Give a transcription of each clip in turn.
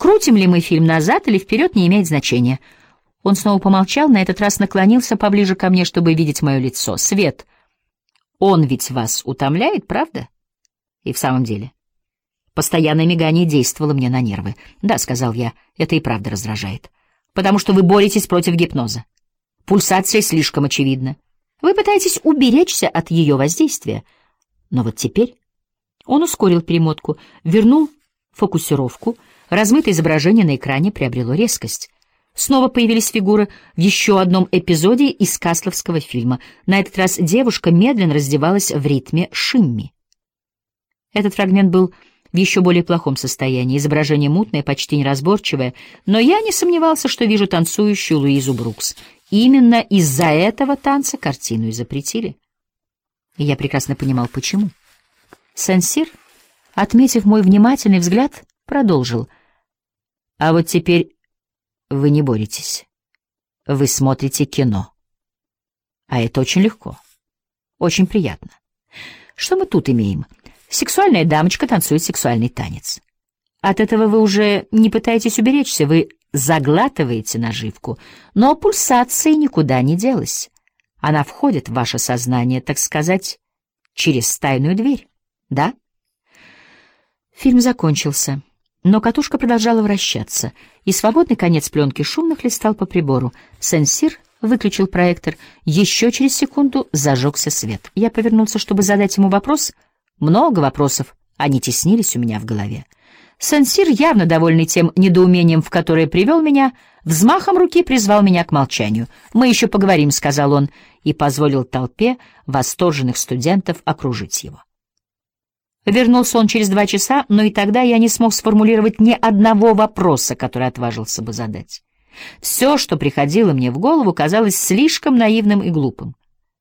Крутим ли мы фильм назад или вперед, не имеет значения. Он снова помолчал, на этот раз наклонился поближе ко мне, чтобы видеть мое лицо. Свет, он ведь вас утомляет, правда? И в самом деле, постоянное мигание действовало мне на нервы. Да, сказал я, это и правда раздражает. Потому что вы боретесь против гипноза. Пульсация слишком очевидна. Вы пытаетесь уберечься от ее воздействия. Но вот теперь он ускорил перемотку, вернул фокусировку, размытое изображение на экране приобрело резкость. Снова появились фигуры в еще одном эпизоде из касловского фильма. На этот раз девушка медленно раздевалась в ритме шимми. Этот фрагмент был в еще более плохом состоянии, изображение мутное, почти неразборчивое, но я не сомневался, что вижу танцующую Луизу Брукс. Именно из-за этого танца картину и запретили. И я прекрасно понимал, почему. Сен-Сир, отметив мой внимательный взгляд, продолжил. А вот теперь вы не боретесь. Вы смотрите кино. А это очень легко. Очень приятно. Что мы тут имеем? Сексуальная дамочка танцует сексуальный танец. От этого вы уже не пытаетесь уберечься, вы заглатываете наживку, но пульсация никуда не делась. Она входит в ваше сознание, так сказать, через тайную дверь, да? Фильм закончился, но катушка продолжала вращаться, и свободный конец пленки шумно хлестал по прибору. Сен-Сир выключил проектор, еще через секунду зажегся свет. Я повернулся, чтобы задать ему вопрос. Много вопросов, они теснились у меня в голове. Сен-Сир, явно довольный тем недоумением, в которое привел меня, взмахом руки призвал меня к молчанию. «Мы еще поговорим», — сказал он, и позволил толпе восторженных студентов окружить его. Вернулся он через 2 часа, но и тогда я не смог сформулировать ни одного вопроса, который отважился бы задать. Все, что приходило мне в голову, казалось слишком наивным и глупым.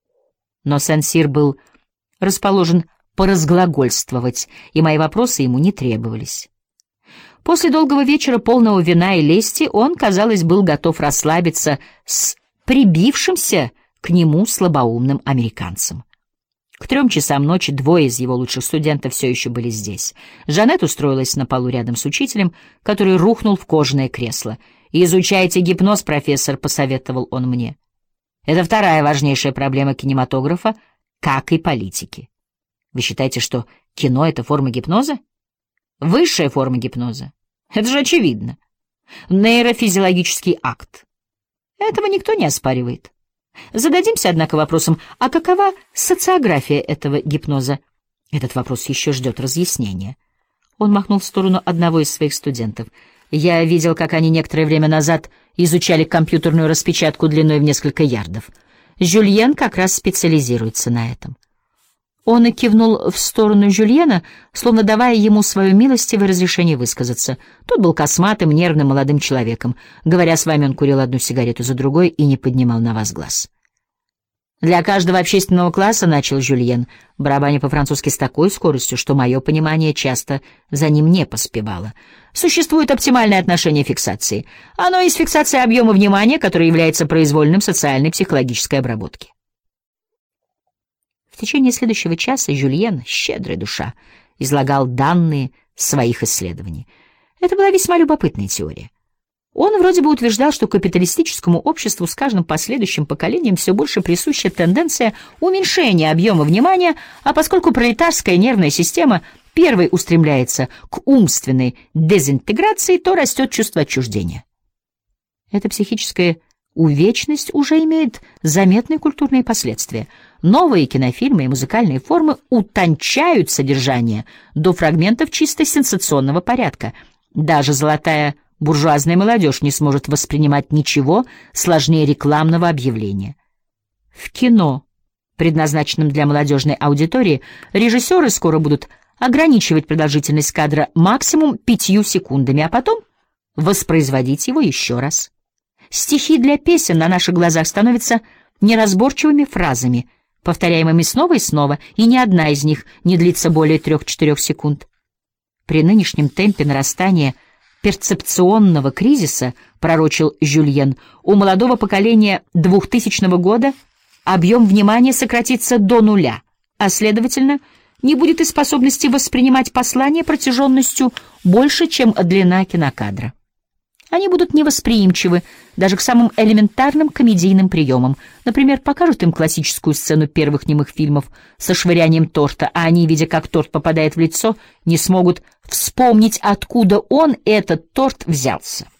Но Сен-Сир был расположен поразглагольствовать, и мои вопросы ему не требовались. После долгого вечера, полного вина и лести, он, казалось, был готов расслабиться с прибившимся к нему слабоумным американцем. К 3 часам ночи 2 из его лучших студентов все еще были здесь. Жанет устроилась на полу рядом с учителем, который рухнул в кожаное кресло. «Изучайте гипноз, профессор», — посоветовал он мне. «Это вторая важнейшая проблема кинематографа, как и политики». Вы считаете, что кино — это форма гипноза? Высшая форма гипноза. Это же очевидно. Нейрофизиологический акт. Этого никто не оспаривает. Зададимся, однако, вопросом, а какова социография этого гипноза? Этот вопрос еще ждет разъяснения. Он махнул в сторону одного из своих студентов. Я видел, как они некоторое время назад изучали компьютерную распечатку длиной в несколько ярдов. Жюльен как раз специализируется на этом. Он и кивнул в сторону Жюльена, словно давая ему свое милостивое разрешение высказаться. Тот был косматым, нервным молодым человеком. Говоря с вами, он курил одну сигарету за другой и не поднимал на вас глаз. «Для каждого общественного класса, — начал Жюльен, барабаня по-французски с такой скоростью, что мое понимание часто за ним не поспевало, существует оптимальное отношение фиксации. Оно есть фиксация объема внимания, который является произвольным социальной психологической обработки». В течение следующего часа Жюльен, щедрая душа, излагал данные своих исследований. Это была весьма любопытная теория. Он вроде бы утверждал, что капиталистическому обществу с каждым последующим поколением все больше присуща тенденция уменьшения объема внимания, а поскольку пролетарская нервная система первой устремляется к умственной дезинтеграции, то растет чувство отчуждения. Эта психическая увечность уже имеет заметные культурные последствия. Новые кинофильмы и музыкальные формы утончают содержание до фрагментов чисто сенсационного порядка. Даже золотая буржуазная молодежь не сможет воспринимать ничего сложнее рекламного объявления. В кино, предназначенном для молодежной аудитории, режиссеры скоро будут ограничивать продолжительность кадра максимум 5 секундами, а потом воспроизводить его еще раз. Стихи для песен на наших глазах становятся неразборчивыми фразами, повторяемыми снова и снова, и ни одна из них не длится более 3-4 секунд. При нынешнем темпе нарастания перцепционного кризиса, пророчил Жюльен, у молодого поколения 2000 года объем внимания сократится до 0, а, следовательно, не будет и способности воспринимать послание протяженностью больше, чем длина кинокадра. Они будут невосприимчивы даже к самым элементарным комедийным приемам. Например, покажут им классическую сцену первых немых фильмов со швырянием торта, а они, видя, как торт попадает в лицо, не смогут вспомнить, откуда он, этот торт, взялся.